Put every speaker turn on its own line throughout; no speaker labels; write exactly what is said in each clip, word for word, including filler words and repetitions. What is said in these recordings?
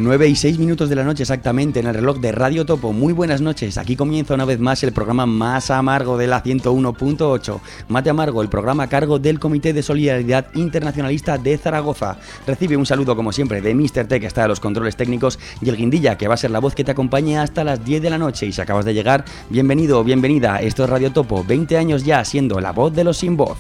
nueve y seis minutos de la noche exactamente en el reloj de Radio Topo. Muy buenas noches, aquí comienza una vez más el programa más amargo de la ciento uno punto ocho. Mate Amargo, el programa a cargo del Comité de Solidaridad Internacionalista de Zaragoza. Recibe un saludo como siempre de míster T, que está a los controles técnicos, y el Guindilla, que va a ser la voz que te acompañe hasta las diez de la noche. Y si acabas de llegar, bienvenido o bienvenida, esto es Radio Topo, veinte años ya siendo la voz de los sin voz.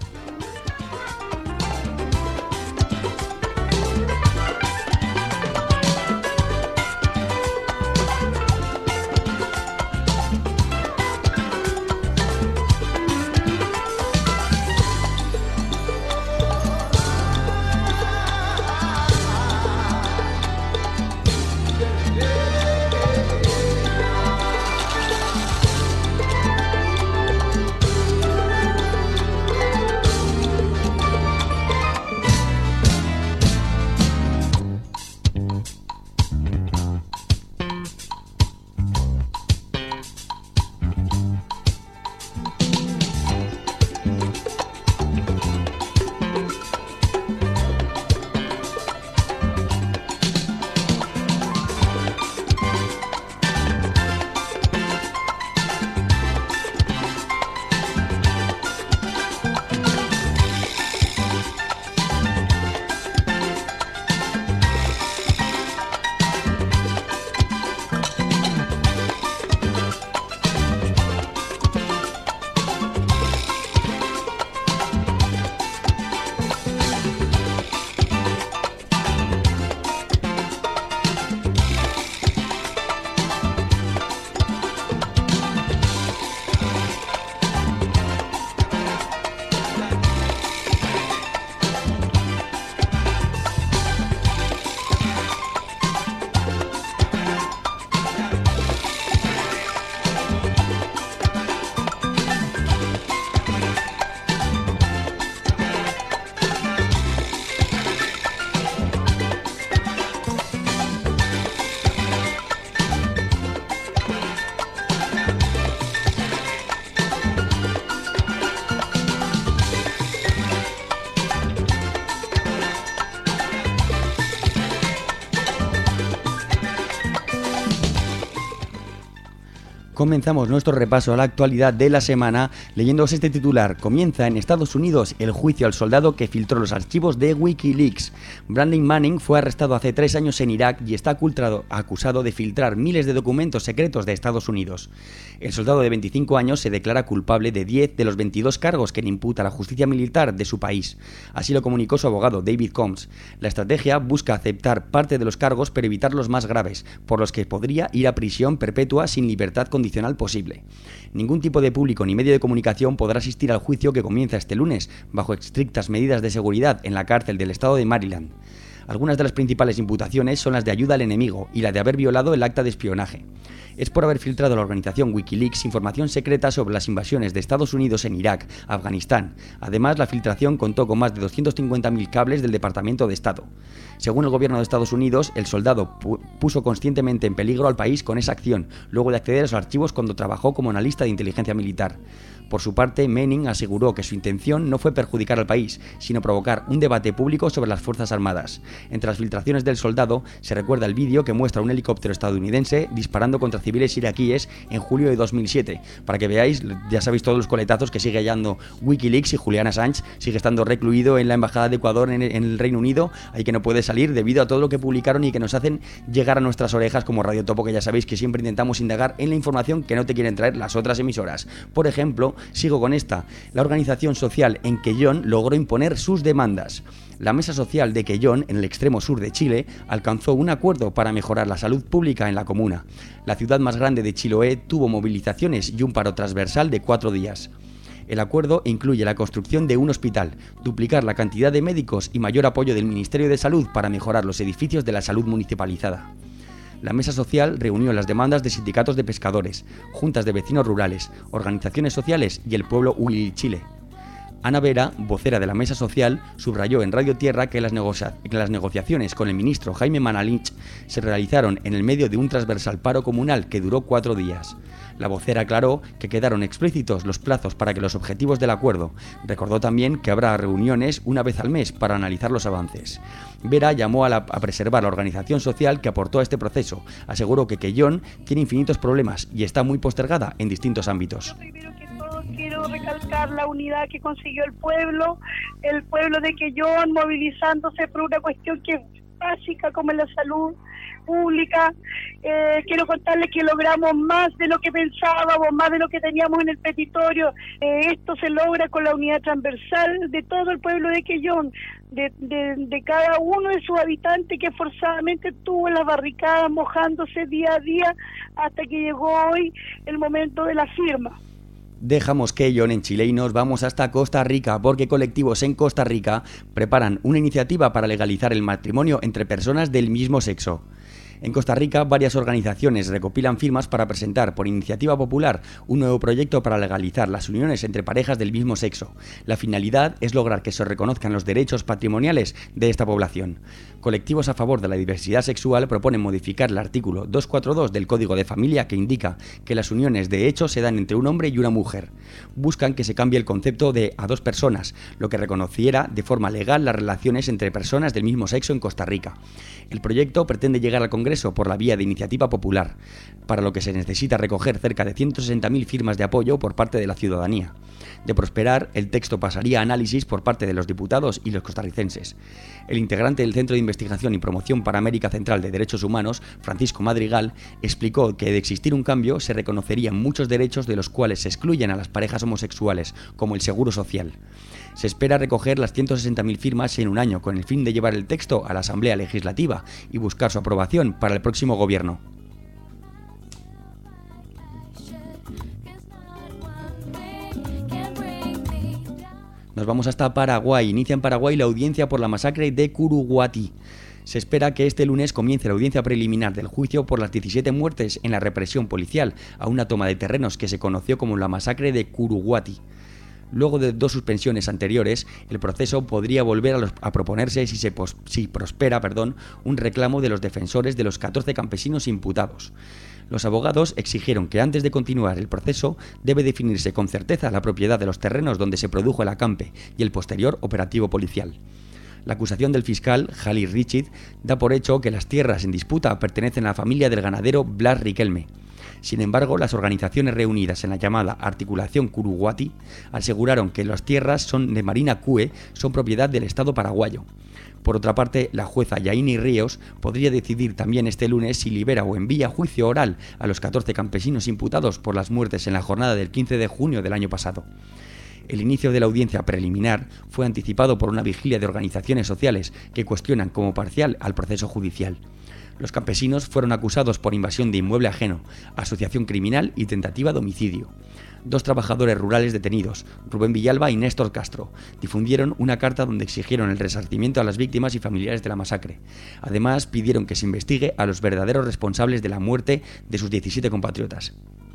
Comenzamos nuestro repaso a la actualidad de la semana leyéndoos este titular. Comienza en Estados Unidos el juicio al soldado que filtró los archivos de Wikileaks. Brandon Manning fue arrestado hace tres años en Irak y está acusado de filtrar miles de documentos secretos de Estados Unidos. El soldado de veinticinco años se declara culpable de diez de los veintidós cargos que le imputa la justicia militar de su país. Así lo comunicó su abogado David Combs. La estrategia busca aceptar parte de los cargos pero evitar los más graves, por los que podría ir a prisión perpetua sin libertad condicional posible. Ningún tipo de público ni medio de comunicación podrá asistir al juicio que comienza este lunes, bajo estrictas medidas de seguridad en la cárcel del estado de Maryland. Algunas de las principales imputaciones son las de ayuda al enemigo y la de haber violado el acta de espionaje. Es por haber filtrado a la organización Wikileaks información secreta sobre las invasiones de Estados Unidos en Irak, Afganistán. Además, la filtración contó con más de doscientos cincuenta mil cables del Departamento de Estado. Según el gobierno de Estados Unidos, el soldado pu- puso conscientemente en peligro al país con esa acción, luego de acceder a sus archivos cuando trabajó como analista de inteligencia militar. Por su parte, Manning aseguró que su intención no fue perjudicar al país, sino provocar un debate público sobre las Fuerzas Armadas. Entre las filtraciones del soldado se recuerda el vídeo que muestra un helicóptero estadounidense disparando contra civiles iraquíes en julio de dos mil siete. Para que veáis, ya sabéis todos los coletazos que sigue hallando Wikileaks y Julian Assange sigue estando recluido en la Embajada de Ecuador en el Reino Unido, ahí que no puede salir debido a todo lo que publicaron y que nos hacen llegar a nuestras orejas como Radio Topo, que ya sabéis que siempre intentamos indagar en la información que no te quieren traer las otras emisoras. Por ejemplo, sigo con esta, la organización social en Quellón logró imponer sus demandas. La Mesa Social de Quellón, en el extremo sur de Chile, alcanzó un acuerdo para mejorar la salud pública en la comuna. La ciudad más grande de Chiloé tuvo movilizaciones y un paro transversal de cuatro días. El acuerdo incluye la construcción de un hospital, duplicar la cantidad de médicos y mayor apoyo del Ministerio de Salud para mejorar los edificios de la salud municipalizada. La mesa social reunió las demandas de sindicatos de pescadores, juntas de vecinos rurales, organizaciones sociales y el pueblo Huilchile. Ana Vera, vocera de la Mesa Social, subrayó en Radio Tierra que las, negocia- que las negociaciones con el ministro Jaime Manalich se realizaron en el medio de un transversal paro comunal que duró cuatro días. La vocera aclaró que quedaron explícitos los plazos para que los objetivos del acuerdo. Recordó también que habrá reuniones una vez al mes para analizar los avances. Vera llamó a, la, a preservar la organización social que aportó a este proceso. Aseguró que Quellón tiene infinitos problemas y está muy postergada en distintos ámbitos.
Quiero recalcar la unidad que consiguió el pueblo, el pueblo de Quellón movilizándose por una cuestión que es básica como es la salud pública. Eh, quiero contarles que logramos más de lo que pensábamos, más de lo que teníamos en el petitorio. Eh, esto se logra con la unidad transversal de todo el pueblo de Quellón, de, de, de cada uno de sus habitantes que forzadamente estuvo en las barricadas mojándose día a día hasta que llegó hoy el momento de la firma.
Dejamos Quellón en Chile y nos vamos hasta Costa Rica, porque colectivos en Costa Rica preparan una iniciativa para legalizar el matrimonio entre personas del mismo sexo. En Costa Rica, varias organizaciones recopilan firmas para presentar por iniciativa popular un nuevo proyecto para legalizar las uniones entre parejas del mismo sexo. La finalidad es lograr que se reconozcan los derechos patrimoniales de esta población. Colectivos a favor de la diversidad sexual proponen modificar el artículo doscientos cuarenta y dos del Código de Familia, que indica que las uniones de hecho se dan entre un hombre y una mujer. Buscan que se cambie el concepto de a dos personas, lo que reconociera de forma legal las relaciones entre personas del mismo sexo en Costa Rica. El proyecto pretende llegar al Congreso por la vía de iniciativa popular, para lo que se necesita recoger cerca de ciento sesenta mil firmas de apoyo por parte de la ciudadanía. De prosperar, el texto pasaría a análisis por parte de los diputados y los costarricenses. El integrante del Centro de Investigación y Promoción para América Central de Derechos Humanos, Francisco Madrigal, explicó que de existir un cambio se reconocerían muchos derechos de los cuales se excluyen a las parejas homosexuales, como el seguro social. Se espera recoger las ciento sesenta mil firmas en un año, con el fin de llevar el texto a la Asamblea Legislativa y buscar su aprobación para el próximo gobierno. Nos vamos hasta Paraguay. Inicia en Paraguay la audiencia por la masacre de Curuguatí. Se espera que este lunes comience la audiencia preliminar del juicio por las diecisiete muertes en la represión policial a una toma de terrenos que se conoció como la masacre de Curuguatí. Luego de dos suspensiones anteriores, el proceso podría volver a, los, a proponerse si, se pos, si prospera perdón, un reclamo de los defensores de los catorce campesinos imputados. Los abogados exigieron que antes de continuar el proceso debe definirse con certeza la propiedad de los terrenos donde se produjo el acampe y el posterior operativo policial. La acusación del fiscal, Jalil Richid, da por hecho que las tierras en disputa pertenecen a la familia del ganadero Blas Riquelme. Sin embargo, las organizaciones reunidas en la llamada Articulación Curuguatí aseguraron que las tierras son de Marina Cue son propiedad del Estado paraguayo. Por otra parte, la jueza Yaini Ríos podría decidir también este lunes si libera o envía juicio oral a los catorce campesinos imputados por las muertes en la jornada del quince de junio del año pasado. El inicio de la audiencia preliminar fue anticipado por una vigilia de organizaciones sociales que cuestionan como parcial al proceso judicial. Los campesinos fueron acusados por invasión de inmueble ajeno, asociación criminal y tentativa de homicidio. Dos trabajadores rurales detenidos, Rubén Villalba y Néstor Castro, difundieron una carta donde exigieron el resarcimiento a las víctimas y familiares de la masacre. Además, pidieron que se investigue a los verdaderos responsables de la muerte de sus diecisiete compatriotas.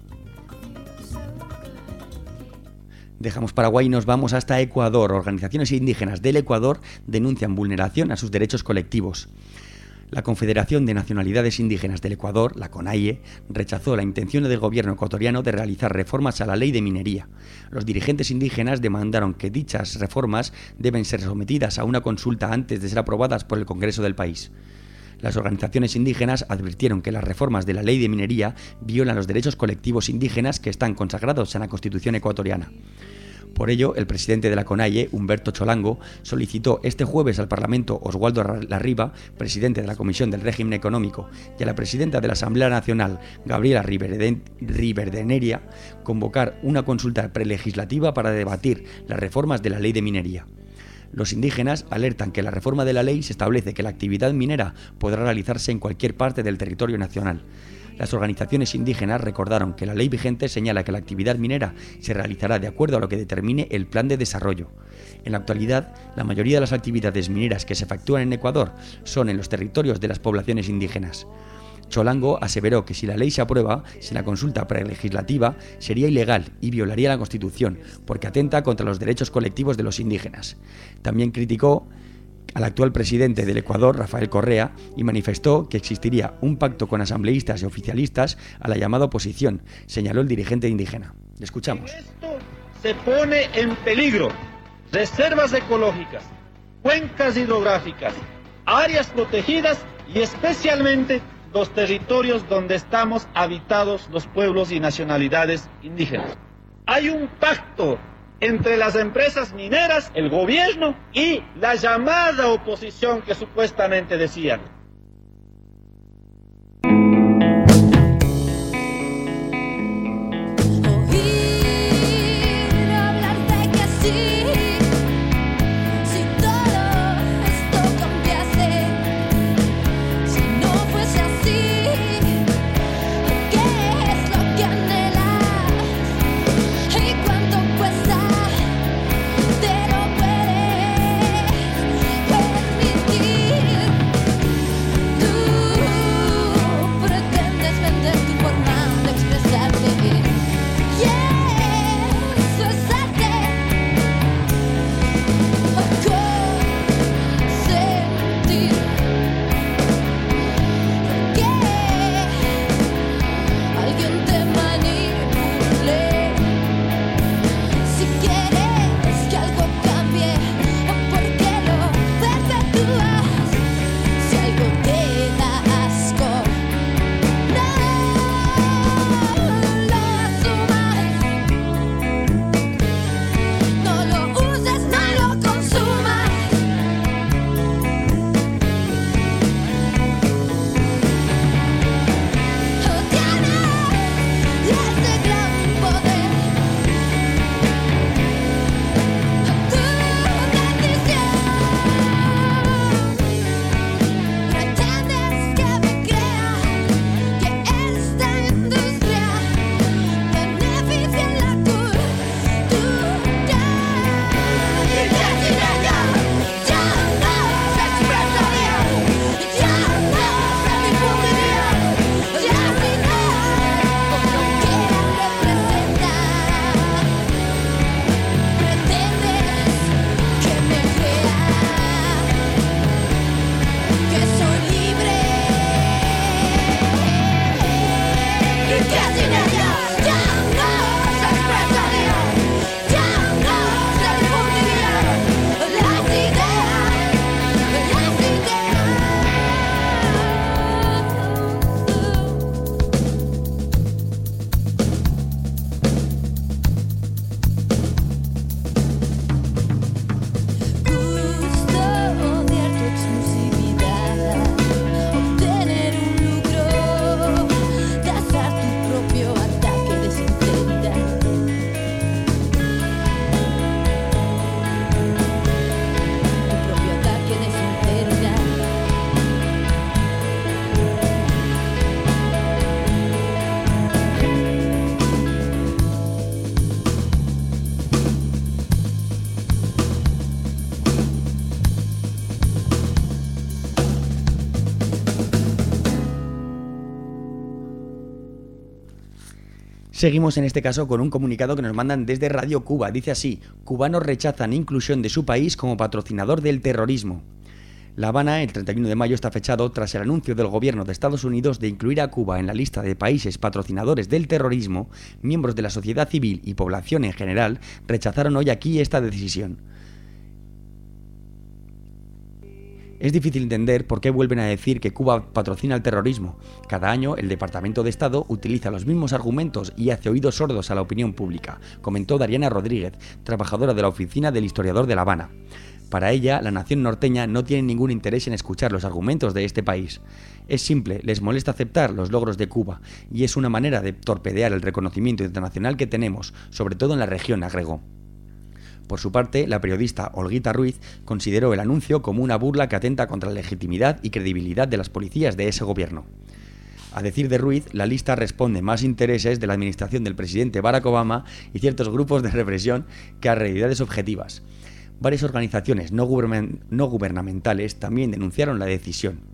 Dejamos Paraguay y nos vamos hasta Ecuador. Organizaciones indígenas del Ecuador denuncian vulneración a sus derechos colectivos. La Confederación de Nacionalidades Indígenas del Ecuador, la CONAIE, rechazó la intención del gobierno ecuatoriano de realizar reformas a la ley de minería. Los dirigentes indígenas demandaron que dichas reformas deben ser sometidas a una consulta antes de ser aprobadas por el Congreso del país. Las organizaciones indígenas advirtieron que las reformas de la ley de minería violan los derechos colectivos indígenas que están consagrados en la Constitución ecuatoriana. Por ello, el presidente de la CONAIE, Humberto Cholango, solicitó este jueves al Parlamento Oswaldo Larriba, presidente de la Comisión del Régimen Económico, y a la presidenta de la Asamblea Nacional, Gabriela Riverdeneria, convocar una consulta prelegislativa para debatir las reformas de la ley de minería. Los indígenas alertan que la reforma de la ley se establece que la actividad minera podrá realizarse en cualquier parte del territorio nacional. Las organizaciones indígenas recordaron que la ley vigente señala que la actividad minera se realizará de acuerdo a lo que determine el Plan de Desarrollo. En la actualidad, la mayoría de las actividades mineras que se efectúan en Ecuador son en los territorios de las poblaciones indígenas. Cholango aseveró que si la ley se aprueba sin la consulta prelegislativa sería ilegal y violaría la Constitución, porque atenta contra los derechos colectivos de los indígenas. También criticó al actual presidente del Ecuador, Rafael Correa, y manifestó que existiría un pacto con asambleístas y oficialistas a la llamada oposición, señaló el dirigente indígena. Le escuchamos.
Esto se pone en peligro reservas ecológicas, cuencas hidrográficas, áreas protegidas y especialmente los territorios donde estamos habitados los pueblos y nacionalidades indígenas. Hay un pacto entre las empresas mineras, el gobierno y la llamada oposición que supuestamente decían.
Seguimos en este caso con un comunicado que nos mandan desde Radio Cuba. Dice así: cubanos rechazan inclusión de su país como patrocinador del terrorismo. La Habana, el treinta y uno de mayo, está fechado tras el anuncio del gobierno de Estados Unidos de incluir a Cuba en la lista de países patrocinadores del terrorismo. Miembros de la sociedad civil y población en general rechazaron hoy aquí esta decisión. Es difícil entender por qué vuelven a decir que Cuba patrocina el terrorismo. Cada año el Departamento de Estado utiliza los mismos argumentos y hace oídos sordos a la opinión pública, comentó Dariana Rodríguez, trabajadora de la oficina del historiador de La Habana. Para ella, la nación norteña no tiene ningún interés en escuchar los argumentos de este país. Es simple, les molesta aceptar los logros de Cuba, y es una manera de torpedear el reconocimiento internacional que tenemos, sobre todo en la región, agregó. Por su parte, la periodista Olguita Ruiz consideró el anuncio como una burla que atenta contra la legitimidad y credibilidad de las policías de ese gobierno. A decir de Ruiz, la lista responde más intereses de la administración del presidente Barack Obama y ciertos grupos de represión que a realidades objetivas. Varias organizaciones no, gubern- no gubernamentales también denunciaron la decisión.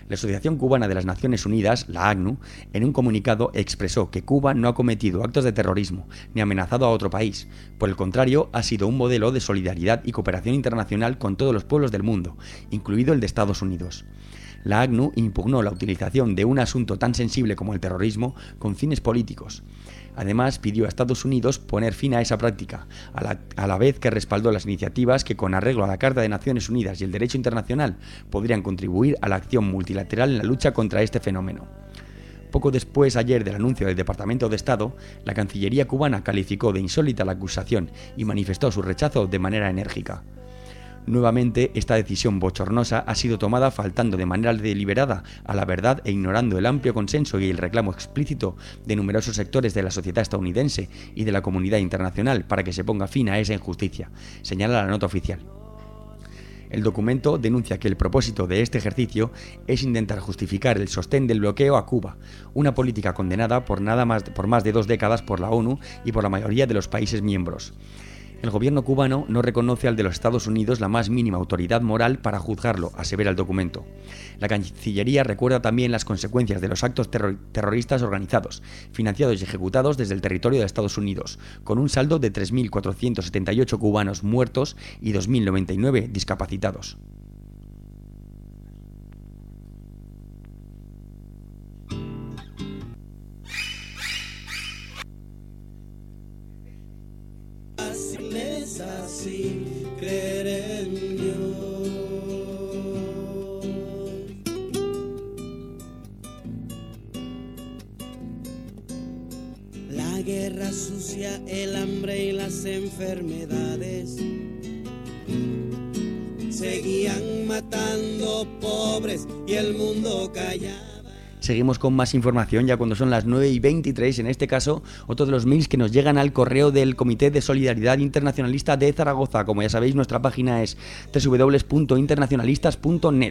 La Asociación Cubana de las Naciones Unidas, la A C N U, en un comunicado expresó que Cuba no ha cometido actos de terrorismo ni amenazado a otro país. Por el contrario, ha sido un modelo de solidaridad y cooperación internacional con todos los pueblos del mundo, incluido el de Estados Unidos. La A C N U impugnó la utilización de un asunto tan sensible como el terrorismo con fines políticos. Además, pidió a Estados Unidos poner fin a esa práctica, a la, a la vez que respaldó las iniciativas que, con arreglo a la Carta de Naciones Unidas y el derecho internacional, podrían contribuir a la acción multilateral en la lucha contra este fenómeno. Poco después, ayer, del anuncio del Departamento de Estado, la Cancillería cubana calificó de insólita la acusación y manifestó su rechazo de manera enérgica. Nuevamente, esta decisión bochornosa ha sido tomada faltando de manera deliberada a la verdad e ignorando el amplio consenso y el reclamo explícito de numerosos sectores de la sociedad estadounidense y de la comunidad internacional para que se ponga fin a esa injusticia, señala la nota oficial. El documento denuncia que el propósito de este ejercicio es intentar justificar el sostén del bloqueo a Cuba, una política condenada por, nada más, por más de dos décadas por la ONU y por la mayoría de los países miembros. El gobierno cubano no reconoce al de los Estados Unidos la más mínima autoridad moral para juzgarlo, asevera el documento. La Cancillería recuerda también las consecuencias de los actos terror- terroristas organizados, financiados y ejecutados desde el territorio de Estados Unidos, con un saldo de tres mil cuatrocientos setenta y ocho cubanos muertos y dos mil noventa y nueve discapacitados.
Así creer en Dios. La guerra sucia, el hambre y las enfermedades seguían matando pobres y el mundo callaba.
Seguimos con más información ya cuando son las nueve y veintitrés, en este caso otro de los mails que nos llegan al correo del Comité de Solidaridad Internacionalista de Zaragoza. Como ya sabéis, nuestra página es doble u doble u doble u punto internacionalistas punto net.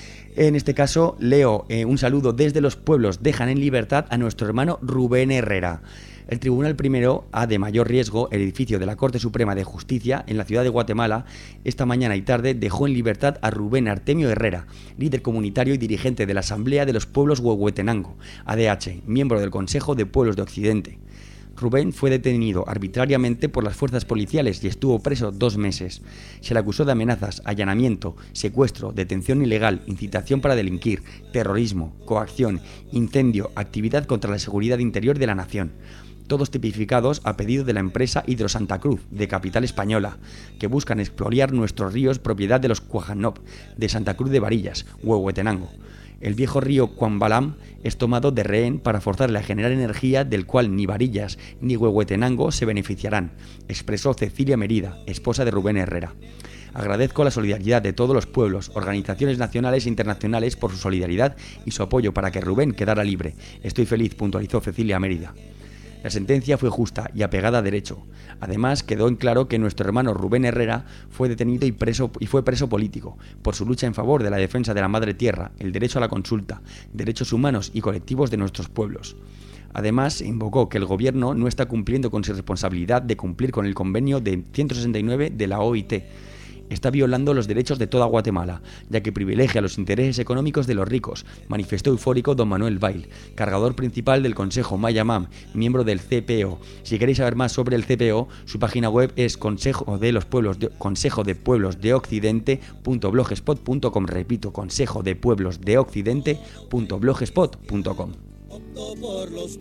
En este caso leo eh, un saludo desde los pueblos. Dejan en libertad a nuestro hermano Rubén Herrera. El Tribunal Primero A de mayor riesgo, el edificio de la Corte Suprema de Justicia en la ciudad de Guatemala, esta mañana y tarde dejó en libertad a Rubén Artemio Herrera, líder comunitario y dirigente de la Asamblea de los Pueblos Huehuetenango, A D H, miembro del Consejo de Pueblos de Occidente. Rubén fue detenido arbitrariamente por las fuerzas policiales y estuvo preso dos meses. Se le acusó de amenazas, allanamiento, secuestro, detención ilegal, incitación para delinquir, terrorismo, coacción, incendio, actividad contra la seguridad interior de la nación. Todos tipificados a pedido de la empresa Hidrosanta Cruz, de capital española, que buscan expoliar nuestros ríos propiedad de los Cuajanop, de Santa Cruz de Varillas, Huehuetenango. El viejo río Cuambalam es tomado de rehén para forzarle a generar energía del cual ni Varillas ni Huehuetenango se beneficiarán, expresó Cecilia Merida, esposa de Rubén Herrera. Agradezco la solidaridad de todos los pueblos, organizaciones nacionales e internacionales por su solidaridad y su apoyo para que Rubén quedara libre. Estoy feliz, puntualizó Cecilia Merida. La sentencia fue justa y apegada a derecho. Además, quedó en claro que nuestro hermano Rubén Herrera fue detenido y, preso, y fue preso político por su lucha en favor de la defensa de la madre tierra, el derecho a la consulta, derechos humanos y colectivos de nuestros pueblos. Además, invocó que el gobierno no está cumpliendo con su responsabilidad de cumplir con el convenio de ciento sesenta y nueve de la O I T. Está violando los derechos de toda Guatemala, ya que privilegia los intereses económicos de los ricos, manifestó eufórico don Manuel Bail, cargador principal del Consejo Mayamam, miembro del C P O. Si queréis saber más sobre el C P O, su página web es consejo de los pueblos de, consejo de pueblos de occidente punto blogspot punto com. Repito, consejo de pueblos de occidente punto blogspot punto com.
Optó por los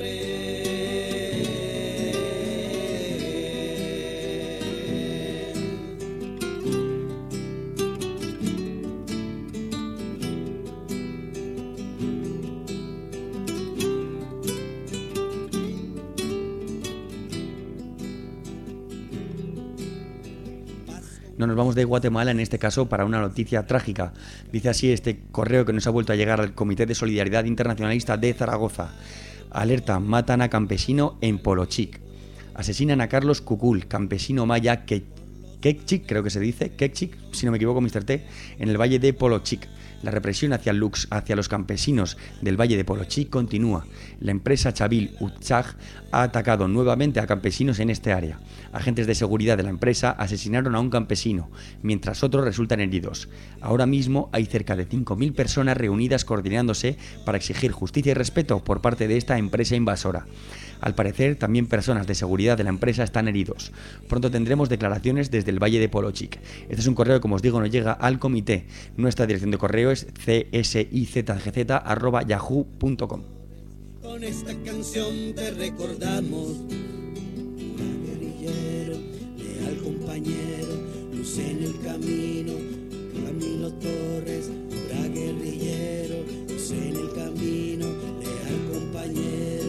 pobres.
No nos vamos de Guatemala en este caso para una noticia trágica. Dice así este correo que nos ha vuelto a llegar al Comité de Solidaridad Internacionalista de Zaragoza. Alerta, matan a campesino en Polochic. Asesinan a Carlos Cucul, campesino maya que Kekchik, creo que se dice, Kekchik, si no me equivoco, mister T, en el valle de Polochic. La represión hacia, Lux, hacia los campesinos del valle de Polochic continúa. La empresa Chavil Utchag ha atacado nuevamente a campesinos en este área. Agentes de seguridad de la empresa asesinaron a un campesino, mientras otros resultan heridos. Ahora mismo hay cerca de cinco mil personas reunidas coordinándose para exigir justicia y respeto por parte de esta empresa invasora. Al parecer, también personas de seguridad de la empresa están heridos. Pronto tendremos declaraciones desde el valle de Polochic. Este es un correo que, como os digo, nos llega al comité. Nuestra dirección de correo es c s i z g z arroba yahoo punto com.
Con esta canción te recordamos, un guerrillero, leal compañero, luz en el camino, Camilo Torres, un guerrillero, luz en el camino, leal compañero.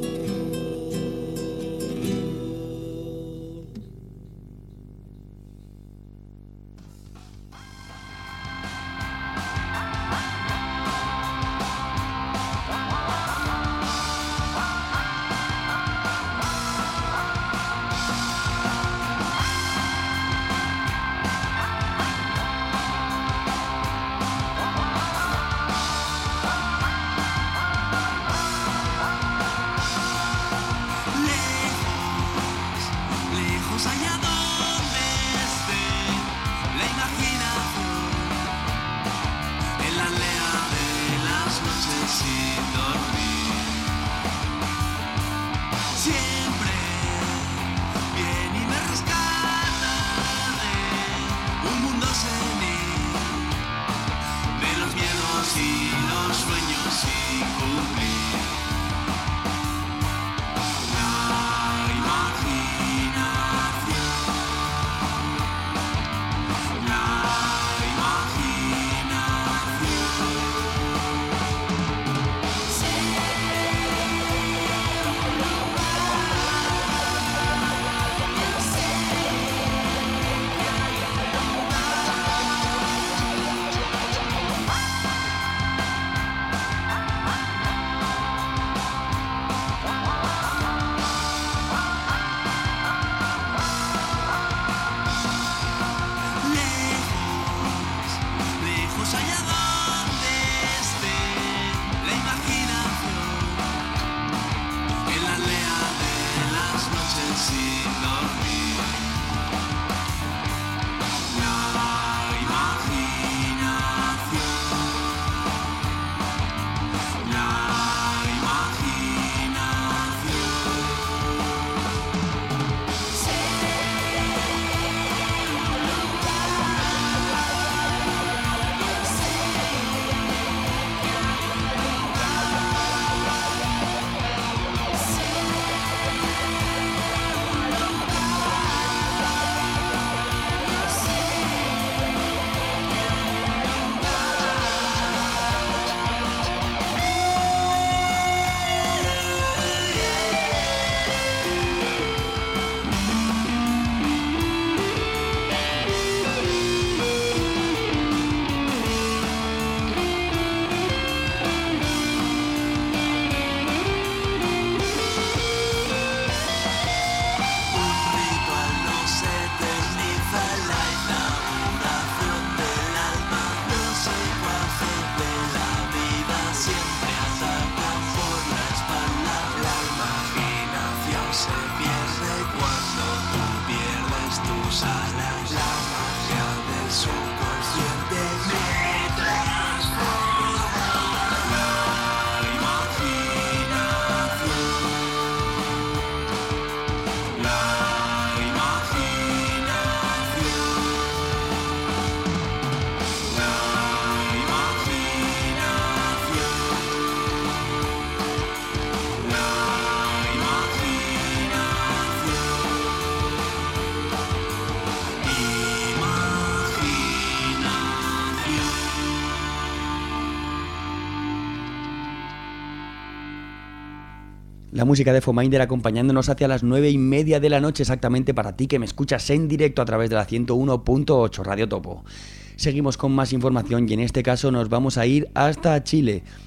La música de Fominder acompañándonos hacia las nueve y media de la noche, exactamente para ti que me escuchas en directo a través de la ciento uno punto ocho Radio Topo. Seguimos con más información y en este caso nos vamos a ir hasta Chile.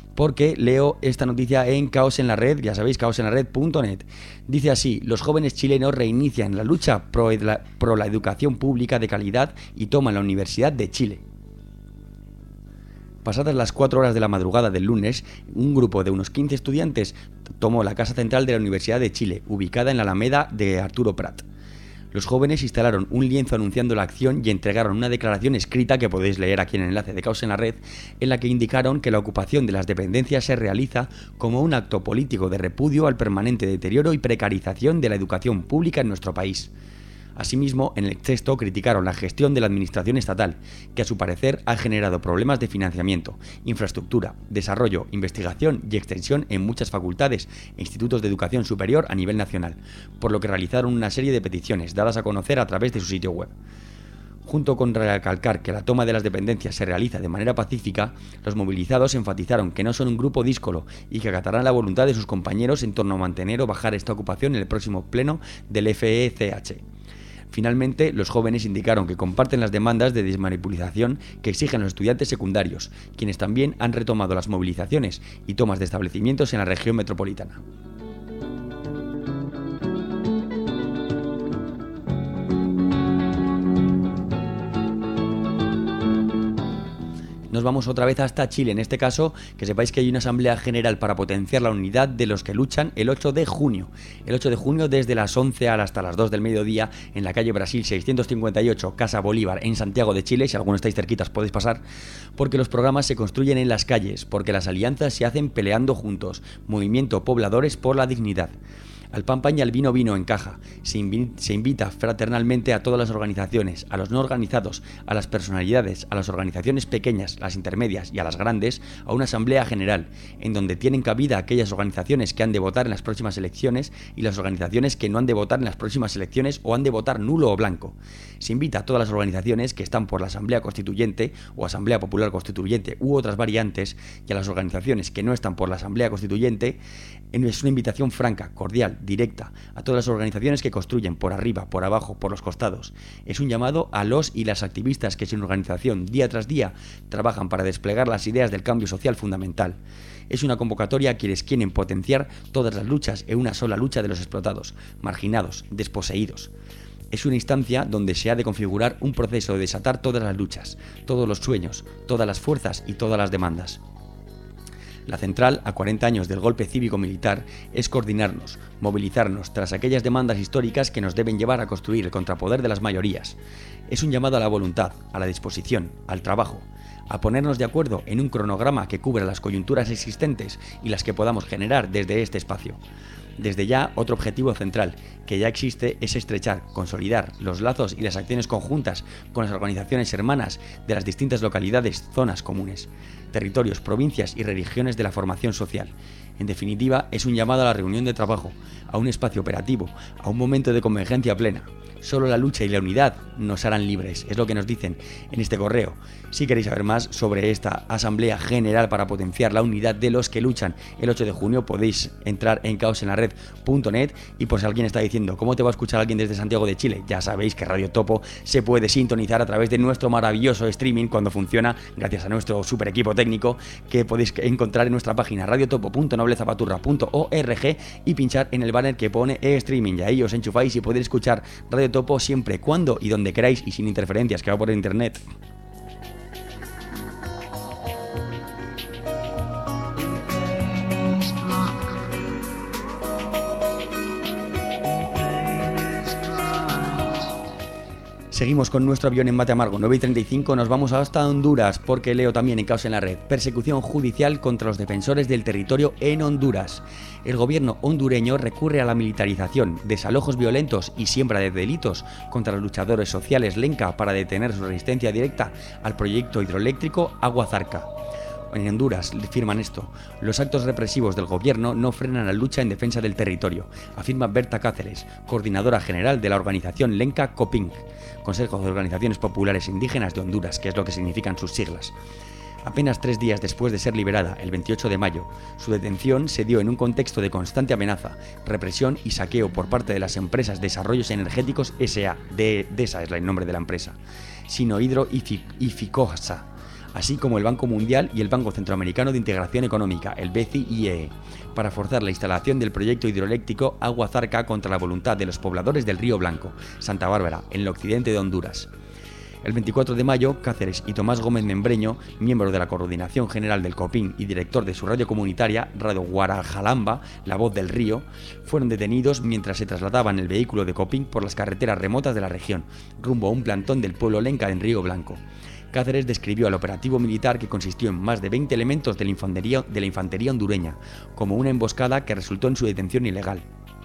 porque leo esta noticia en Caos en la Red, ya sabéis, caos en la red punto net. Dice así: los jóvenes chilenos reinician la lucha pro la, pro la educación pública de calidad y toman la Universidad de Chile. Pasadas las cuatro horas de la madrugada del lunes, un grupo de unos quince estudiantes tomó la casa central de la Universidad de Chile, ubicada en la Alameda de Arturo Prat. Los jóvenes instalaron un lienzo anunciando la acción y entregaron una declaración escrita que podéis leer aquí en el enlace de Caos en la Red, en la que indicaron que la ocupación de las dependencias se realiza como un acto político de repudio al permanente deterioro y precarización de la educación pública en nuestro país. Asimismo, en el texto criticaron la gestión de la administración estatal, que a su parecer ha generado problemas de financiamiento, infraestructura, desarrollo, investigación y extensión en muchas facultades e institutos de educación superior a nivel nacional, por lo que realizaron una serie de peticiones dadas a conocer a través de su sitio web. Junto con recalcar que la toma de las dependencias se realiza de manera pacífica, los movilizados enfatizaron que no son un grupo díscolo y que acatarán la voluntad de sus compañeros en torno a mantener o bajar esta ocupación en el próximo pleno del F E C H. Finalmente, los jóvenes indicaron que comparten las demandas de desmanipulización que exigen los estudiantes secundarios, quienes también han retomado las movilizaciones y tomas de establecimientos en la región metropolitana. Nos vamos otra vez hasta Chile, en este caso, que sepáis que hay una asamblea general para potenciar la unidad de los que luchan el ocho de junio. El ocho de junio desde las once hasta las dos del mediodía en la calle Brasil seiscientos cincuenta y ocho, Casa Bolívar, en Santiago de Chile. Si alguno estáis cerquitas podéis pasar, porque los programas se construyen en las calles, porque las alianzas se hacen peleando juntos. Movimiento Pobladores por la Dignidad. Al pan pan y al vino vino en caja. Se, invi- se invita fraternalmente a todas las organizaciones, a los no organizados, a las personalidades, a las organizaciones pequeñas, las intermedias y a las grandes, a una asamblea general, en donde tienen cabida aquellas organizaciones que han de votar en las próximas elecciones y las organizaciones que no han de votar en las próximas elecciones o han de votar nulo o blanco. Se invita a todas las organizaciones que están por la Asamblea Constituyente o Asamblea Popular Constituyente u otras variantes, y a las organizaciones que no están por la Asamblea Constituyente. Es una invitación franca, cordial, directa, a todas las organizaciones que construyen por arriba, por abajo, por los costados. Es un llamado a los y las activistas que sin organización, día tras día, trabajan para desplegar las ideas del cambio social fundamental. Es una convocatoria a quienes quieren potenciar todas las luchas en una sola lucha de los explotados, marginados, desposeídos. Es una instancia donde se ha de configurar un proceso de desatar todas las luchas, todos los sueños, todas las fuerzas y todas las demandas. La central, a cuarenta años del golpe cívico-militar, es coordinarnos, movilizarnos tras aquellas demandas históricas que nos deben llevar a construir el contrapoder de las mayorías. Es un llamado a la voluntad, a la disposición, al trabajo, a ponernos de acuerdo en un cronograma que cubra las coyunturas existentes y las que podamos generar desde este espacio. Desde ya, otro objetivo central, que ya existe, es estrechar, consolidar los lazos y las acciones conjuntas con las organizaciones hermanas de las distintas localidades, zonas comunes, territorios, provincias y regiones de la formación social. En definitiva, es un llamado a la reunión de trabajo, a un espacio operativo, a un momento de convergencia plena. Solo la lucha y la unidad nos harán libres, es lo que nos dicen en este correo. Si queréis saber más sobre esta Asamblea General para potenciar la unidad de los que luchan el ocho de junio, podéis entrar en caos en la red punto net. Y por si alguien está diciendo, ¿cómo te va a escuchar alguien desde Santiago de Chile? Ya sabéis que Radio Topo se puede sintonizar a través de nuestro maravilloso streaming cuando funciona, gracias a nuestro super equipo técnico, que podéis encontrar en nuestra página radiotopo punto noblezapaturra punto org y pinchar en el banner que pone streaming, y ahí os enchufáis y podéis escuchar Radio Topo siempre, cuando y donde queráis y sin interferencias, que va por internet. Seguimos con nuestro avión en mate amargo, nueve y treinta y cinco, nos vamos hasta Honduras, porque leo también en Caos en la Red: persecución judicial contra los defensores del territorio en Honduras. El gobierno hondureño recurre a la militarización, desalojos violentos y siembra de delitos contra los luchadores sociales Lenca para detener su resistencia directa al proyecto hidroeléctrico Agua Zarca. En Honduras firman esto: los actos represivos del gobierno no frenan la lucha en defensa del territorio, afirma Berta Cáceres, coordinadora general de la organización Lenca Copinc, Consejo de Organizaciones Populares Indígenas de Honduras, que es lo que significan sus siglas. Apenas tres días después de ser liberada, el veintiocho de mayo, su detención se dio en un contexto de constante amenaza, represión y saqueo por parte de las empresas Desarrollos Energéticos S A, de, DESA es el nombre de la empresa, Sinohidro y Ficosa, así como el Banco Mundial y el Banco Centroamericano de Integración Económica, el B C I E, para forzar la instalación del proyecto hidroeléctrico Agua Zarca contra la voluntad de los pobladores del Río Blanco, Santa Bárbara, en el occidente de Honduras. El veinticuatro de mayo, Cáceres y Tomás Gómez Membreño, miembro de la Coordinación General del COPIN y director de su radio comunitaria, Radio Guarajalamba, La Voz del Río, fueron detenidos mientras se trasladaban en el vehículo de COPIN por las carreteras remotas de la región, rumbo a un plantón del pueblo lenca en Río Blanco. Cáceres describió al operativo militar, que consistió en más de veinte elementos de la infantería, de la infantería hondureña, como una emboscada que resultó en su detención ilegal.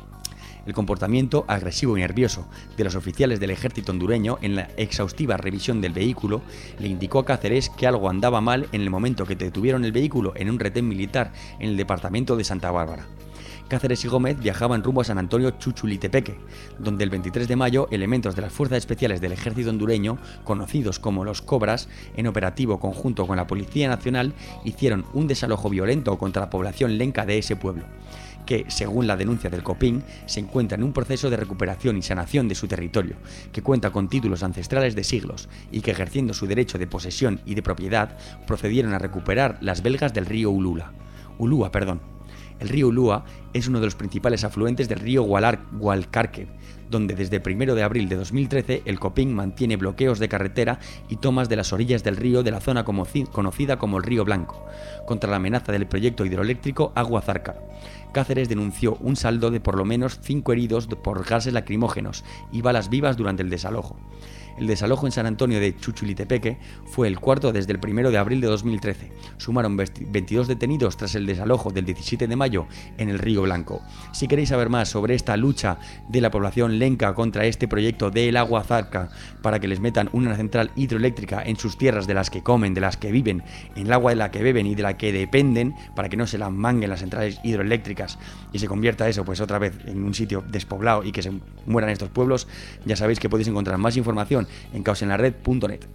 El comportamiento agresivo y nervioso de los oficiales del ejército hondureño en la exhaustiva revisión del vehículo le indicó a Cáceres que algo andaba mal en el momento que detuvieron el vehículo en un retén militar en el departamento de Santa Bárbara. Cáceres y Gómez viajaban rumbo a San Antonio Chuchulitepeque, donde el veintitrés de mayo elementos de las Fuerzas Especiales del Ejército hondureño, conocidos como los Cobras, en operativo conjunto con la Policía Nacional, hicieron un desalojo violento contra la población lenca de ese pueblo, que, según la denuncia del COPIN, se encuentra en un proceso de recuperación y sanación de su territorio, que cuenta con títulos ancestrales de siglos y que, ejerciendo su derecho de posesión y de propiedad, procedieron a recuperar las belgas del río Ulula. Ulúa, perdón. El río Ulúa es uno de los principales afluentes del río Gualcarque, donde desde el primero de abril de dos mil trece el COPIN mantiene bloqueos de carretera y tomas de las orillas del río de la zona como, conocida como el Río Blanco, contra la amenaza del proyecto hidroeléctrico Agua Zarca. Cáceres denunció un saldo de por lo menos cinco heridos por gases lacrimógenos y balas vivas durante el desalojo. El desalojo en San Antonio de Chuchulitepeque fue el cuarto desde el primero de abril de dos mil trece. Sumaron veintidós detenidos tras el desalojo del diecisiete de mayo en el Río Blanco. Si queréis saber más sobre esta lucha de la población lenca contra este proyecto del Agua Zarca para que les metan una central hidroeléctrica en sus tierras, de las que comen, de las que viven, en el agua de la que beben y de la que dependen, para que no se la manguen las centrales hidroeléctricas y se convierta eso pues otra vez en un sitio despoblado y que se mueran estos pueblos, ya sabéis que podéis encontrar más información en caos en la red punto net.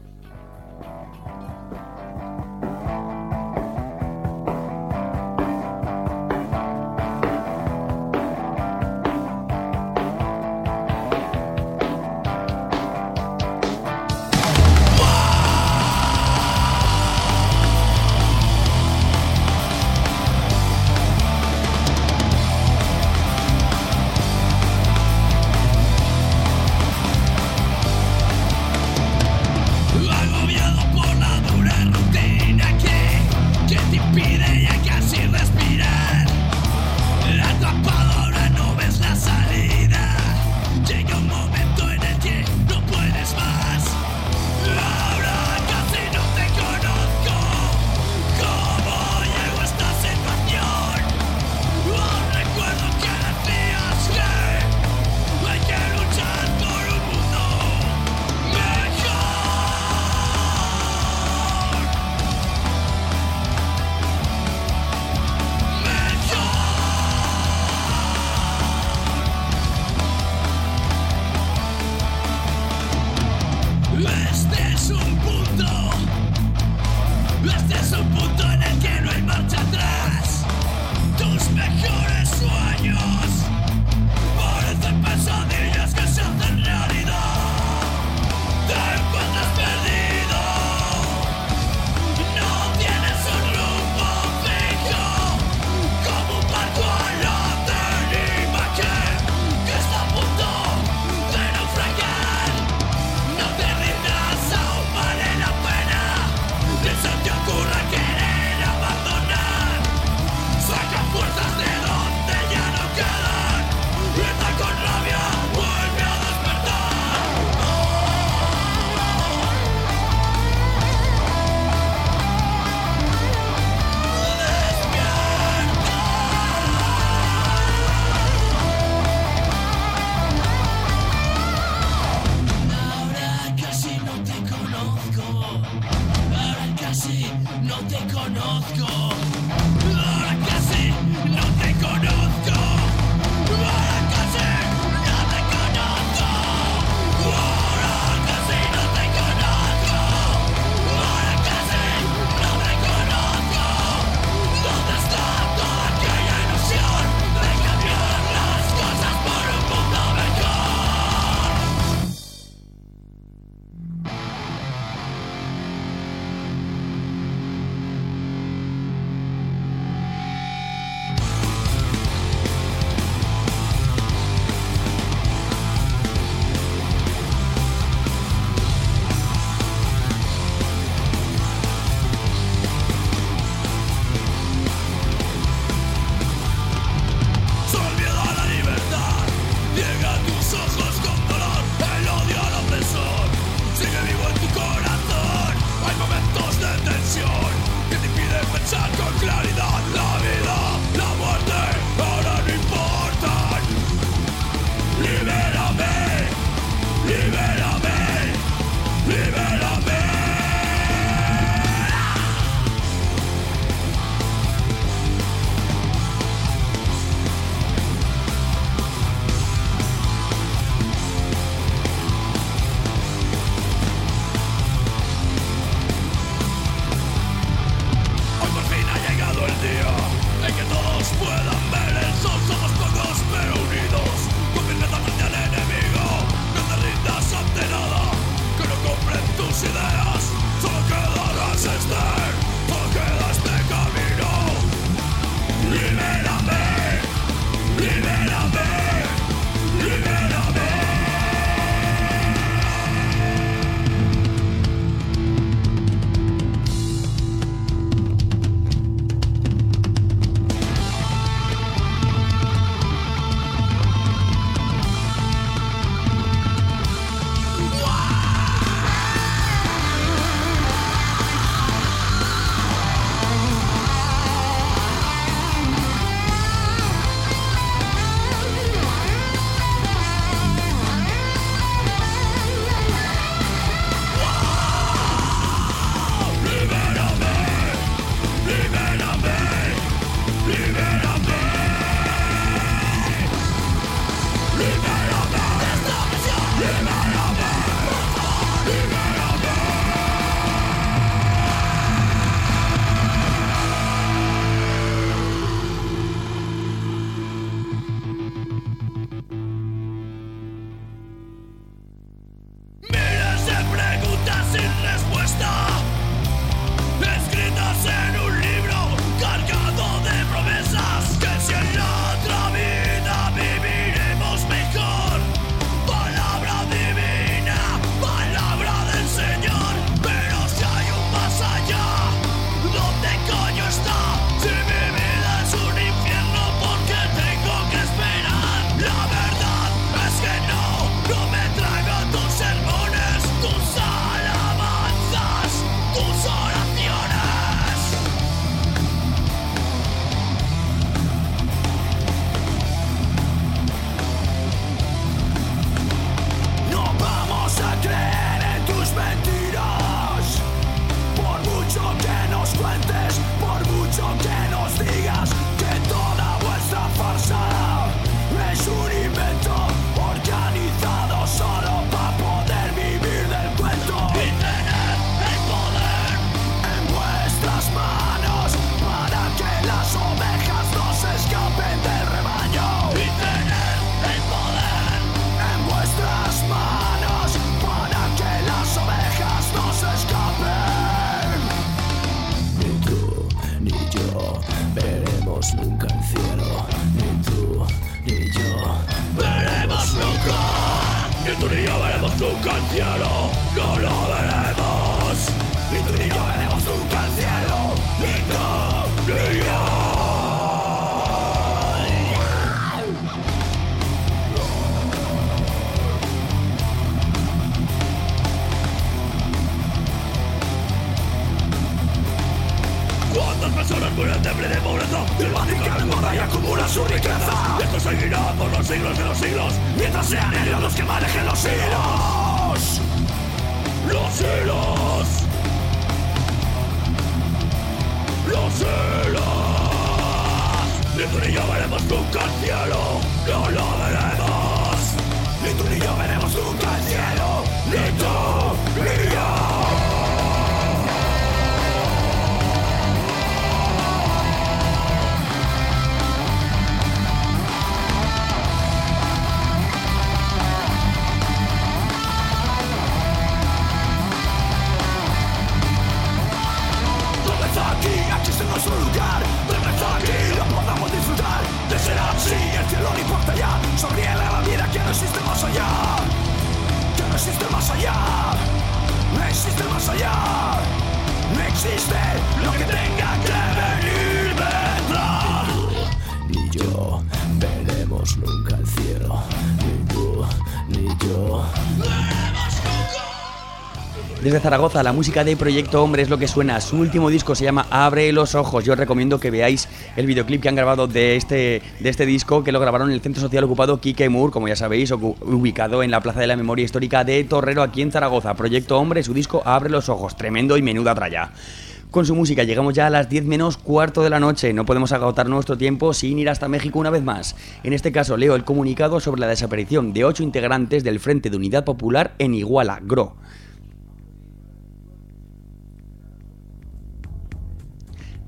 Desde Zaragoza, la música de Proyecto Hombre es lo que suena. Su último disco se llama Abre los ojos. Yo os recomiendo que veáis el videoclip que han grabado de este, de este disco, que lo grabaron en el Centro Social Ocupado Quique Mur, como ya sabéis, ubicado en la Plaza de la Memoria Histórica de Torrero, aquí en Zaragoza. Proyecto Hombre, su disco Abre los ojos. Tremendo y menuda tralla. Con su música llegamos ya a las diez menos cuarto de la noche. No podemos agotar nuestro tiempo sin ir hasta México una vez más. En este caso leo el comunicado sobre la desaparición de ocho integrantes del Frente de Unidad Popular en Iguala, G R O.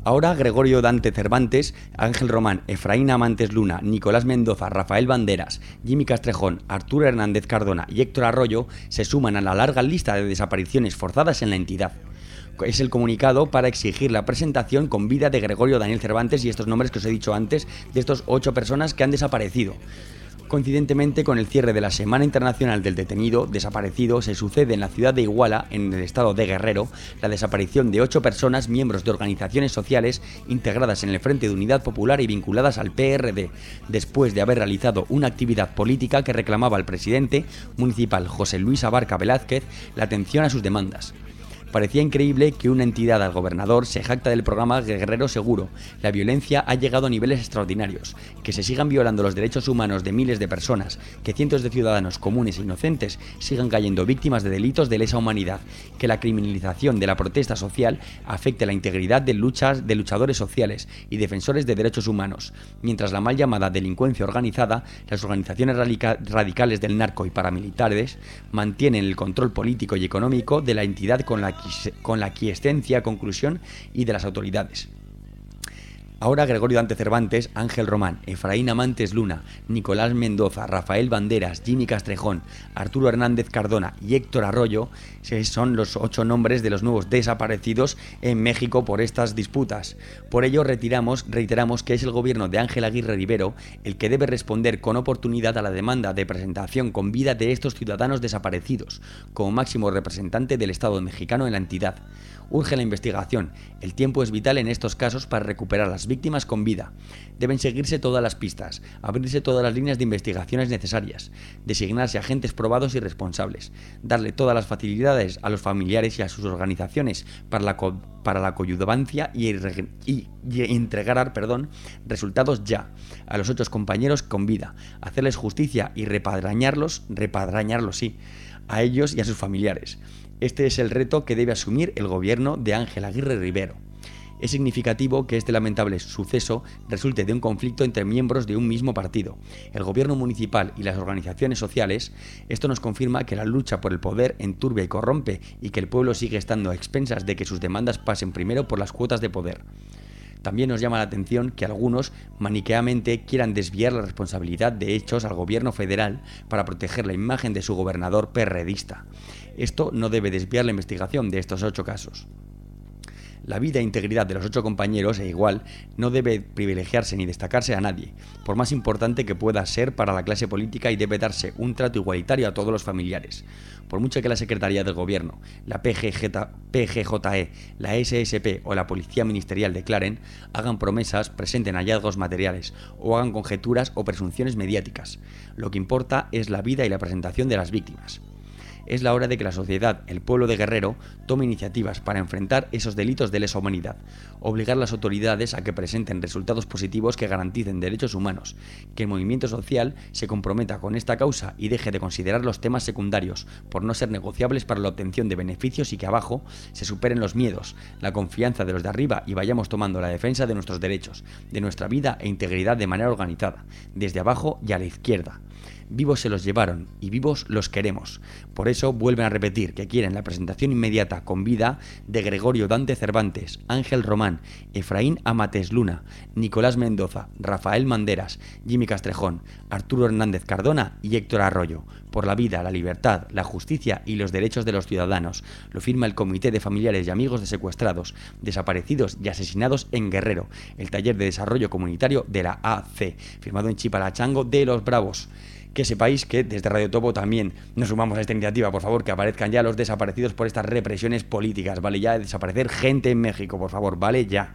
Ahora Gregorio Dante Cervantes, Ángel Román, Efraín Amantes Luna, Nicolás Mendoza, Rafael Banderas, Jimmy Castrejón, Arturo Hernández Cardona y Héctor Arroyo se suman a la larga lista de desapariciones forzadas en la entidad. Es el comunicado para exigir la presentación con vida de Gregorio Daniel Cervantes y estos nombres que os he dicho antes, de estos ocho personas que han desaparecido. Coincidentemente con el cierre de la Semana Internacional del Detenido Desaparecido, se sucede en la ciudad de Iguala, en el estado de Guerrero, la desaparición de ocho personas miembros de organizaciones sociales integradas en el Frente de Unidad Popular y vinculadas al P R D, después de haber realizado una actividad política que reclamaba al presidente municipal José Luis Abarca Velázquez la atención a sus demandas. Parecía increíble que una entidad al gobernador se jacta del programa Guerrero Seguro. La violencia ha llegado a niveles extraordinarios. Que se sigan violando los derechos humanos de miles de personas, que cientos de ciudadanos comunes e inocentes sigan cayendo víctimas de delitos de lesa humanidad, que la criminalización de la protesta social afecte la integridad de luchas de luchadores sociales y defensores de derechos humanos, mientras la mal llamada delincuencia organizada, las organizaciones radica- radicales del narco y paramilitares mantienen el control político y económico de la entidad con la con la aquiescencia, conclusión y de las autoridades. Ahora Gregorio Dante Cervantes, Ángel Román, Efraín Amantes Luna, Nicolás Mendoza, Rafael Banderas, Jimmy Castrejón, Arturo Hernández Cardona y Héctor Arroyo son los ocho nombres de los nuevos desaparecidos en México por estas disputas. Por ello retiramos, reiteramos que es el gobierno de Ángel Aguirre Rivero el que debe responder con oportunidad a la demanda de presentación con vida de estos ciudadanos desaparecidos, como máximo representante del Estado mexicano en la entidad. Urge la investigación. El tiempo es vital en estos casos para recuperar a las víctimas con vida. Deben seguirse todas las pistas, abrirse todas las líneas de investigaciones necesarias, designarse agentes probados y responsables, darle todas las facilidades a los familiares y a sus organizaciones para la, co para la coyudancia y, y, y entregar perdón, resultados ya a los ocho compañeros con vida, hacerles justicia y repadrañarlos, repadrañarlos sí, a ellos y a sus familiares. Este es el reto que debe asumir el gobierno de Ángel Aguirre Rivero. Es significativo que este lamentable suceso resulte de un conflicto entre miembros de un mismo partido, el gobierno municipal y las organizaciones sociales. Esto nos confirma que la lucha por el poder enturbia y corrompe y que el pueblo sigue estando a expensas de que sus demandas pasen primero por las cuotas de poder. También nos llama la atención que algunos maniqueamente quieran desviar la responsabilidad de hechos al gobierno federal para proteger la imagen de su gobernador perredista. Esto no debe desviar la investigación de estos ocho casos. La vida e integridad de los ocho compañeros, e igual, no debe privilegiarse ni destacarse a nadie, por más importante que pueda ser para la clase política, y debe darse un trato igualitario a todos los familiares. Por mucho que la Secretaría del Gobierno, la P G J E, la S S P o la Policía Ministerial declaren, hagan promesas, presenten hallazgos materiales o hagan conjeturas o presunciones mediáticas, lo que importa es la vida y la presentación de las víctimas. Es la hora de que la sociedad, el pueblo de Guerrero, tome iniciativas para enfrentar esos delitos de lesa humanidad, obligar a las autoridades a que presenten resultados positivos que garanticen derechos humanos, que el movimiento social se comprometa con esta causa y deje de considerar los temas secundarios por no ser negociables para la obtención de beneficios, y que abajo se superen los miedos, la confianza de los de arriba y vayamos tomando la defensa de nuestros derechos, de nuestra vida e integridad de manera organizada, desde abajo y a la izquierda. Vivos se los llevaron y vivos los queremos. Por eso vuelven a repetir que quieren la presentación inmediata con vida de Gregorio Dante Cervantes, Ángel Román, Efraín Amantes Luna, Nicolás Mendoza, Rafael Banderas, Jimmy Castrejón, Arturo Hernández Cardona y Héctor Arroyo, por la vida, la libertad, la justicia y los derechos de los ciudadanos. Lo firma el Comité de Familiares y Amigos de Secuestrados, Desaparecidos y Asesinados en Guerrero, el Taller de Desarrollo Comunitario de la A C, firmado en Chipalachango de los Bravos. Que sepáis que desde Radio Topo también nos sumamos a esta iniciativa. Por favor, que aparezcan ya los desaparecidos por estas represiones políticas. Vale ya de desaparecer gente en México, por favor, vale ya.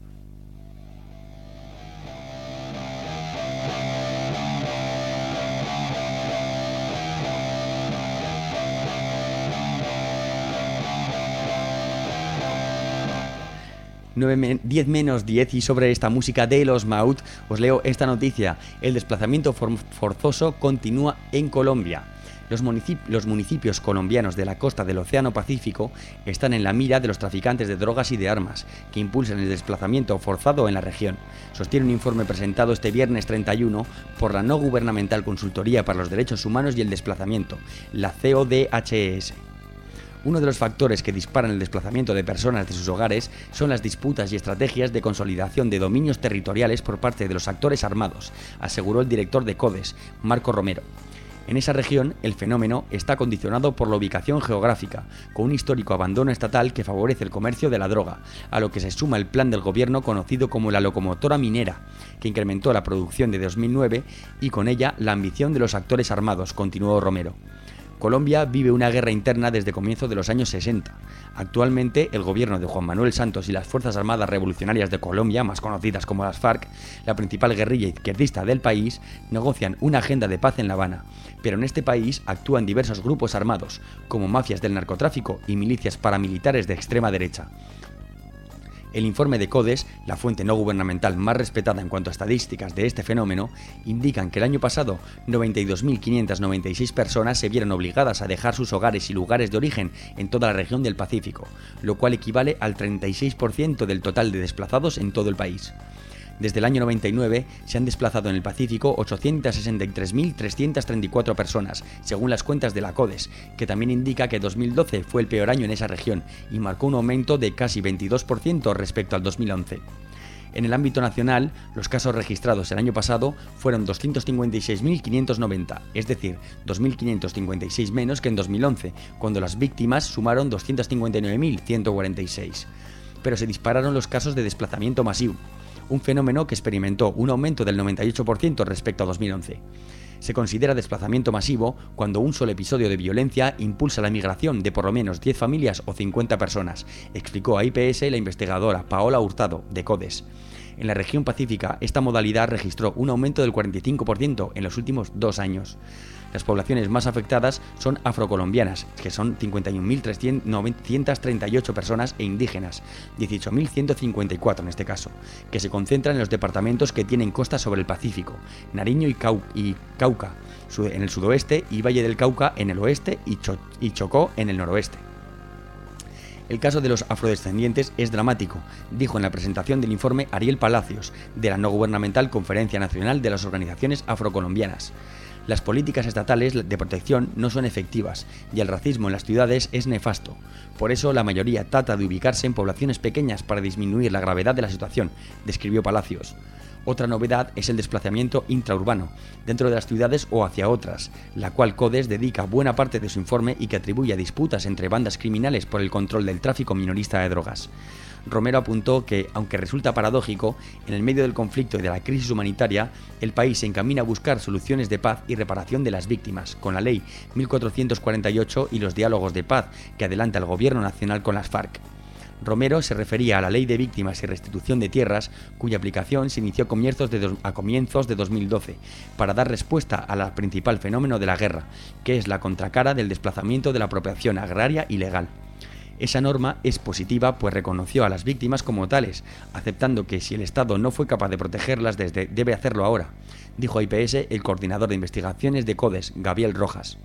diez menos diez, y sobre esta música de los Maut os leo esta noticia. El desplazamiento for forzoso continúa en Colombia. Los, municip los municipios colombianos de la costa del Océano Pacífico están en la mira de los traficantes de drogas y de armas, que impulsan el desplazamiento forzado en la región, sostiene un informe presentado este viernes treinta y uno por la no gubernamental Consultoría para los Derechos Humanos y el Desplazamiento, la C O D H S. Uno de los factores que disparan el desplazamiento de personas de sus hogares son las disputas y estrategias de consolidación de dominios territoriales por parte de los actores armados, aseguró el director de CODES, Marco Romero. En esa región, el fenómeno está condicionado por la ubicación geográfica, con un histórico abandono estatal que favorece el comercio de la droga, a lo que se suma el plan del gobierno conocido como la locomotora minera, que incrementó la producción de dos mil nueve y con ella la ambición de los actores armados, continuó Romero. Colombia vive una guerra interna desde comienzos de los años sesenta. Actualmente, el gobierno de Juan Manuel Santos y las Fuerzas Armadas Revolucionarias de Colombia, más conocidas como las FARC, la principal guerrilla izquierdista del país, negocian una agenda de paz en La Habana. Pero en este país actúan diversos grupos armados, como mafias del narcotráfico y milicias paramilitares de extrema derecha. El informe de CODES, la fuente no gubernamental más respetada en cuanto a estadísticas de este fenómeno, indican que el año pasado noventa y dos mil quinientas noventa y seis personas se vieron obligadas a dejar sus hogares y lugares de origen en toda la región del Pacífico, lo cual equivale al treinta y seis por ciento del total de desplazados en todo el país. Desde el año noventa y nueve se han desplazado en el Pacífico ochocientas sesenta y tres mil trescientas treinta y cuatro personas, según las cuentas de la CODES, que también indica que dos mil doce fue el peor año en esa región y marcó un aumento de casi veintidós por ciento respecto al dos mil once. En el ámbito nacional, los casos registrados el año pasado fueron doscientos cincuenta y seis mil quinientos noventa, es decir, dos mil quinientos cincuenta y seis menos que en dos mil once, cuando las víctimas sumaron doscientos cincuenta y nueve mil ciento cuarenta y seis. Pero se dispararon los casos de desplazamiento masivo, un fenómeno que experimentó un aumento del noventa y ocho por ciento respecto a dos mil once. Se considera desplazamiento masivo cuando un solo episodio de violencia impulsa la migración de por lo menos diez familias o cincuenta personas, explicó a I P S la investigadora Paola Hurtado, de CODES. En la región pacífica, esta modalidad registró un aumento del cuarenta y cinco por ciento en los últimos dos años. Las poblaciones más afectadas son afrocolombianas, que son cincuenta y un mil novecientas treinta y ocho personas, e indígenas, dieciocho mil ciento cincuenta y cuatro en este caso, que se concentran en los departamentos que tienen costa sobre el Pacífico, Nariño y, Cau y Cauca en el sudoeste y Valle del Cauca en el oeste y, Cho y Chocó en el noroeste. El caso de los afrodescendientes es dramático, dijo en la presentación del informe Ariel Palacios, de la no gubernamental Conferencia Nacional de las Organizaciones Afrocolombianas. Las políticas estatales de protección no son efectivas y el racismo en las ciudades es nefasto. Por eso la mayoría trata de ubicarse en poblaciones pequeñas para disminuir la gravedad de la situación, describió Palacios. Otra novedad es el desplazamiento intraurbano, dentro de las ciudades o hacia otras, la cual CODES dedica buena parte de su informe y que atribuye a disputas entre bandas criminales por el control del tráfico minorista de drogas. Romero apuntó que, aunque resulta paradójico, en el medio del conflicto y de la crisis humanitaria, el país se encamina a buscar soluciones de paz y reparación de las víctimas, con la Ley mil cuatrocientos cuarenta y ocho y los diálogos de paz que adelanta el Gobierno Nacional con las FARC. Romero se refería a la Ley de Víctimas y Restitución de Tierras, cuya aplicación se inició a comienzos de, do- a comienzos de dos mil doce, para dar respuesta al principal fenómeno de la guerra, que es la contracara del desplazamiento de la apropiación agraria ilegal. Esa norma es positiva pues reconoció a las víctimas como tales, aceptando que si el Estado no fue capaz de protegerlas desde debe hacerlo ahora, dijo a I P S el coordinador de investigaciones de CODES, Gabriel Rojas.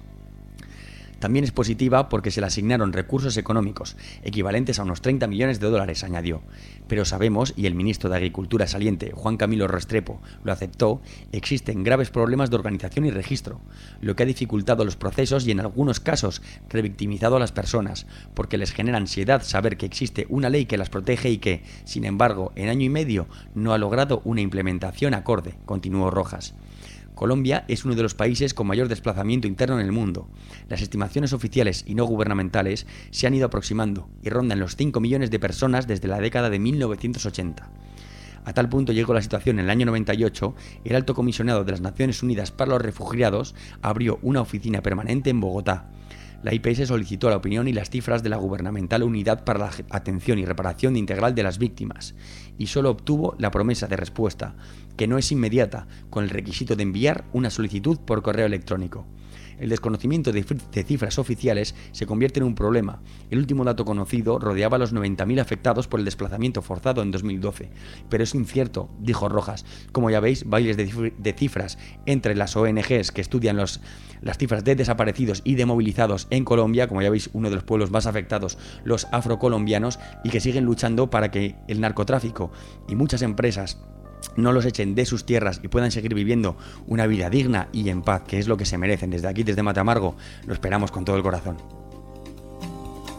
También es positiva porque se le asignaron recursos económicos, equivalentes a unos treinta millones de dólares, añadió. Pero sabemos, y el ministro de Agricultura saliente, Juan Camilo Restrepo, lo aceptó, existen graves problemas de organización y registro, lo que ha dificultado los procesos y en algunos casos revictimizado a las personas, porque les genera ansiedad saber que existe una ley que las protege y que, sin embargo, en año y medio no ha logrado una implementación acorde, continuó Rojas. Colombia es uno de los países con mayor desplazamiento interno en el mundo. Las estimaciones oficiales y no gubernamentales se han ido aproximando y rondan los cinco millones de personas desde la década de mil novecientos ochenta. A tal punto llegó la situación en el año noventa y ocho, el Alto Comisionado de las Naciones Unidas para los Refugiados abrió una oficina permanente en Bogotá. La I P S solicitó la opinión y las cifras de la Gubernamental Unidad para la Atención y Reparación Integral de las Víctimas, y solo obtuvo la promesa de respuesta, que no es inmediata, con el requisito de enviar una solicitud por correo electrónico. El desconocimiento de cifras oficiales se convierte en un problema. El último dato conocido rodeaba a los noventa mil afectados por el desplazamiento forzado en dos mil doce, pero es incierto, dijo Rojas. Como ya veis, bailes de cifras entre las O N Ges que estudian los, las cifras de desaparecidos y de movilizados en Colombia, como ya veis, uno de los pueblos más afectados, los afrocolombianos, y que siguen luchando para que el narcotráfico y muchas empresas no los echen de sus tierras y puedan seguir viviendo una vida digna y en paz, que es lo que se merecen. Desde aquí, desde Matamargo, lo esperamos con todo el corazón.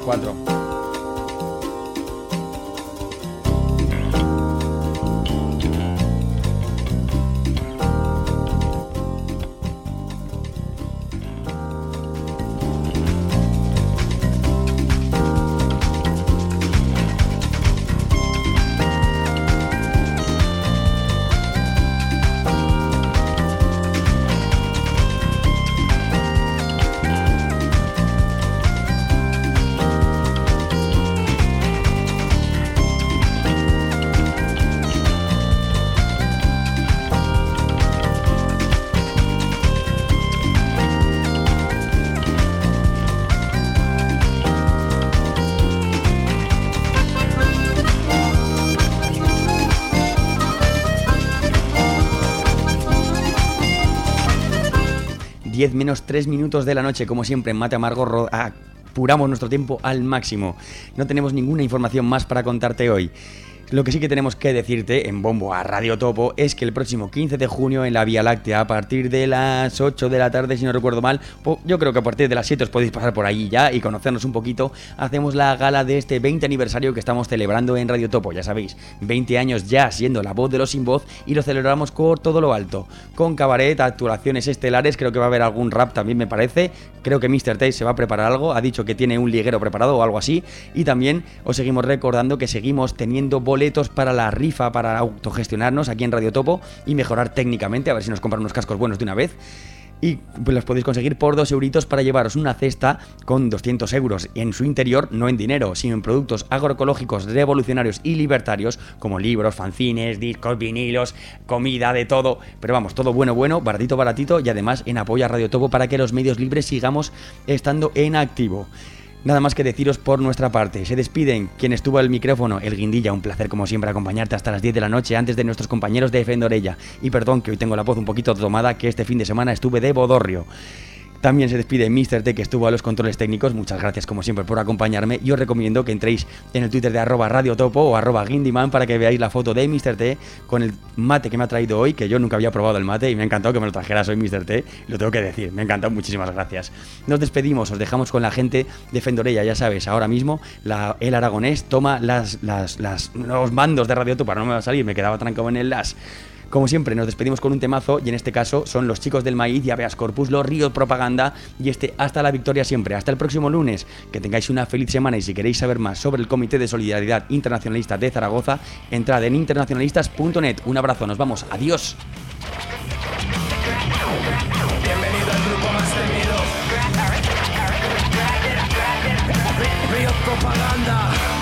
cuatro. diez menos tres minutos de la noche, como siempre en Mate Amargo, ro- apuramos nuestro tiempo al máximo. No tenemos ninguna información más para contarte hoy. Lo que sí que tenemos que decirte en bombo a Radio Topo es que el próximo quince de junio en la Vía Láctea, a partir de las ocho de la tarde, si no recuerdo mal, yo creo que a partir de las siete os podéis pasar por allí ya y conocernos un poquito, hacemos la gala de este veinte aniversario que estamos celebrando en Radio Topo, ya sabéis, veinte años ya siendo la voz de los sin voz, y lo celebramos por todo lo alto, con cabaret, actuaciones estelares, creo que va a haber algún rap también me parece, creo que míster T se va a preparar algo, ha dicho que tiene un liguero preparado o algo así, y también os seguimos recordando que seguimos teniendo boletos para la rifa, para autogestionarnos aquí en Radio Topo y mejorar técnicamente, a ver si nos compran unos cascos buenos de una vez. Y pues los podéis conseguir por dos euritos para llevaros una cesta con doscientos euros en su interior, no en dinero, sino en productos agroecológicos revolucionarios y libertarios, como libros, fanzines, discos, vinilos, comida, de todo, pero vamos, todo bueno, bueno, baratito, baratito, y además en apoyo a Radio Topo para que los medios libres sigamos estando en activo. Nada más que deciros por nuestra parte. Se despiden quien estuvo al micrófono, el Guindilla. Un placer como siempre acompañarte hasta las diez de la noche antes de nuestros compañeros de Fendorella. Y perdón que hoy tengo la voz un poquito tomada, que este fin de semana estuve de bodorrio. También se despide míster T, que estuvo a los controles técnicos. Muchas gracias como siempre por acompañarme. Y os recomiendo que entréis en el Twitter de arroba Radio Topo o arroba Guindiman para que veáis la foto de míster T con el mate que me ha traído hoy, que yo nunca había probado el mate y me ha encantado que me lo trajeras hoy, míster T. Lo tengo que decir, me ha encantado, muchísimas gracias. Nos despedimos, os dejamos con la gente de Fendorella, ya sabes, ahora mismo la, el aragonés toma las, las, las, los mandos de Radio Topo, para no me va a salir, me quedaba trancado en el las. Como siempre, nos despedimos con un temazo, y en este caso son Los Chicos del Maíz y Habeas Corpus, los Ríos Propaganda, y este Hasta la Victoria Siempre. Hasta el próximo lunes, que tengáis una feliz semana, y si queréis saber más sobre el Comité de Solidaridad Internacionalista de Zaragoza, entrad en internacionalistas punto net. Un abrazo, nos vamos, adiós.
Bienvenido al grupo más temido. Ríos Propaganda.